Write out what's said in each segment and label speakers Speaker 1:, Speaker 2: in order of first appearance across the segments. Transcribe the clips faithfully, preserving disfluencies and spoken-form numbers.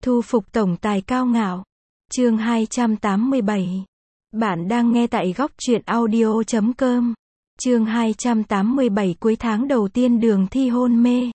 Speaker 1: Thu phục tổng tài cao ngạo. Chương hai trăm tám mươi bảy. Bạn đang nghe tại góc truyện audio chấm com. Chương hai trăm tám mươi bảy. Cuối tháng đầu tiên Đường Thi hôn mê.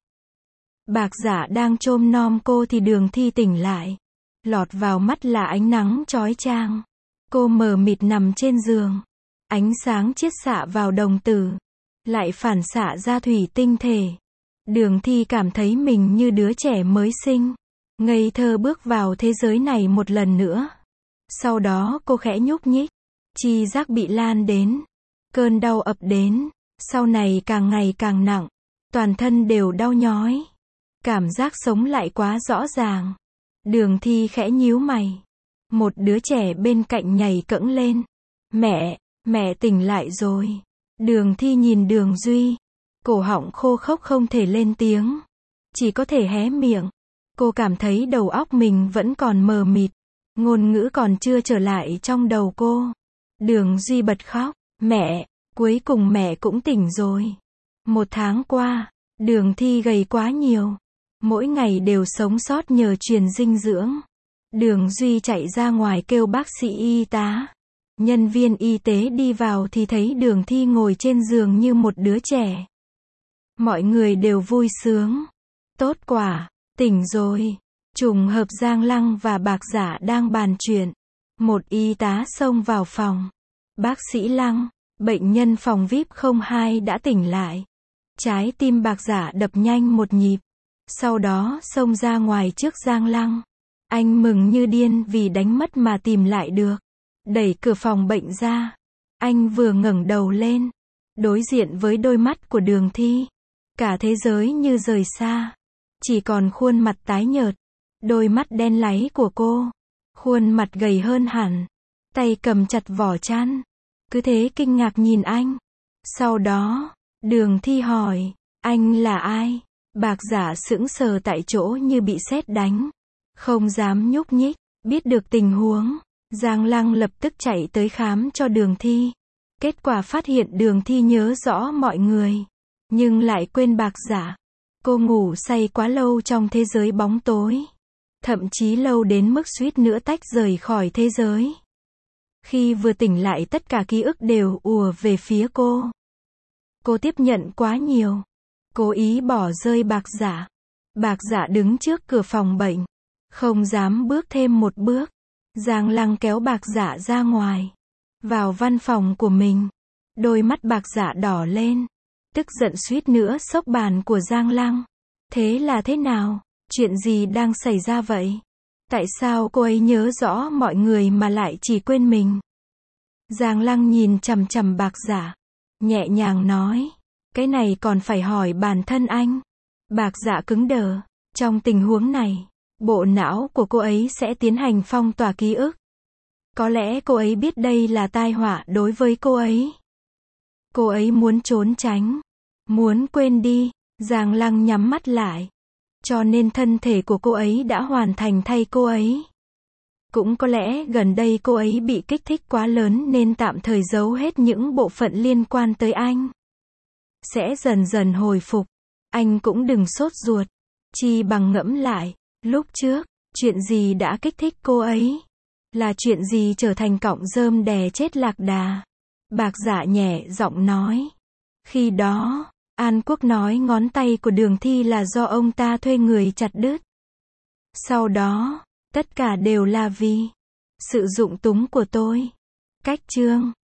Speaker 1: Bạc Dạ đang chôm nom cô thì Đường Thi tỉnh lại. Lọt vào mắt là ánh nắng chói chang. Cô mờ mịt nằm trên giường. Ánh sáng chiết xạ vào đồng tử, lại phản xạ ra thủy tinh thể. Đường Thi cảm thấy mình như đứa trẻ mới sinh, ngây thơ bước vào thế giới này một lần nữa. Sau đó cô khẽ nhúc nhích, chi giác bị lan đến, cơn đau ập đến, sau này càng ngày càng nặng, toàn thân đều đau nhói. Cảm giác sống lại quá rõ ràng. Đường Thi khẽ nhíu mày. Một đứa trẻ bên cạnh nhảy cẫng lên. Mẹ, mẹ tỉnh lại rồi. Đường Thi nhìn Đường Duy. Cổ họng khô khốc không thể lên tiếng. Chỉ có thể hé miệng. Cô cảm thấy đầu óc mình vẫn còn mờ mịt. Ngôn ngữ còn chưa trở lại trong đầu cô. Đường Duy bật khóc. Mẹ, cuối cùng mẹ cũng tỉnh rồi. Một tháng qua, Đường Thi gầy quá nhiều. Mỗi ngày đều sống sót nhờ truyền dinh dưỡng. Đường Duy chạy ra ngoài kêu bác sĩ y tá. Nhân viên y tế đi vào thì thấy Đường Thi ngồi trên giường như một đứa trẻ. Mọi người đều vui sướng. Tốt quả, tỉnh rồi. Trùng hợp Giang Lăng và Bạc Dạ đang bàn chuyện. Một y tá xông vào phòng. Bác sĩ Lăng, bệnh nhân phòng vi ai pi không hai đã tỉnh lại. Trái tim Bạc Dạ đập nhanh một nhịp. Sau đó xông ra ngoài trước Giang Lăng. Anh mừng như điên vì đánh mất mà tìm lại được. Đẩy cửa phòng bệnh ra. Anh vừa ngẩng đầu lên, đối diện với đôi mắt của Đường Thi. Cả thế giới như rời xa. Chỉ còn khuôn mặt tái nhợt. Đôi mắt đen láy của cô. Khuôn mặt gầy hơn hẳn. Tay cầm chặt vỏ chăn. Cứ thế kinh ngạc nhìn anh. Sau đó, Đường Thi hỏi, anh là ai? Bạc Dạ sững sờ tại chỗ như bị sét đánh. Không dám nhúc nhích. Biết được tình huống, Giang Lăng lập tức chạy tới khám cho Đường Thi. Kết quả phát hiện Đường Thi nhớ rõ mọi người, nhưng lại quên Bạc Dạ. Cô ngủ say quá lâu trong thế giới bóng tối. Thậm chí lâu đến mức suýt nữa tách rời khỏi thế giới. Khi vừa tỉnh lại tất cả ký ức đều ùa về phía cô. Cô tiếp nhận quá nhiều. Cố ý bỏ rơi Bạc Dạ. Bạc Dạ đứng trước cửa phòng bệnh, không dám bước thêm một bước. Giang Lăng kéo Bạc Dạ ra ngoài, vào văn phòng của mình. Đôi mắt Bạc Dạ đỏ lên, tức giận suýt nữa xốc bàn của Giang Lăng. Thế là thế nào? Chuyện gì đang xảy ra vậy? Tại sao cô ấy nhớ rõ mọi người mà lại chỉ quên mình? Giang Lăng nhìn chằm chằm Bạc Dạ, nhẹ nhàng nói, cái này còn phải hỏi bản thân anh. Bạc Dạ cứng đờ. Trong tình huống này, bộ não của cô ấy sẽ tiến hành phong tỏa ký ức. Có lẽ cô ấy biết đây là tai họa đối với cô ấy. Cô ấy muốn trốn tránh, muốn quên đi. Giang Lăng nhắm mắt lại. Cho nên thân thể của cô ấy đã hoàn thành thay cô ấy. Cũng có lẽ gần đây cô ấy bị kích thích quá lớn nên tạm thời giấu hết những bộ phận liên quan tới anh. Sẽ dần dần hồi phục. Anh cũng đừng sốt ruột. Chi bằng ngẫm lại, lúc trước, chuyện gì đã kích thích cô ấy? Là chuyện gì trở thành cọng rơm đè chết lạc đà? Bạc Dạ nhẹ giọng nói. Khi đó, An Quốc nói ngón tay của Đường Thi là do ông ta thuê người chặt đứt. Sau đó, tất cả đều là vì sự dụng túng của tôi. Cách chương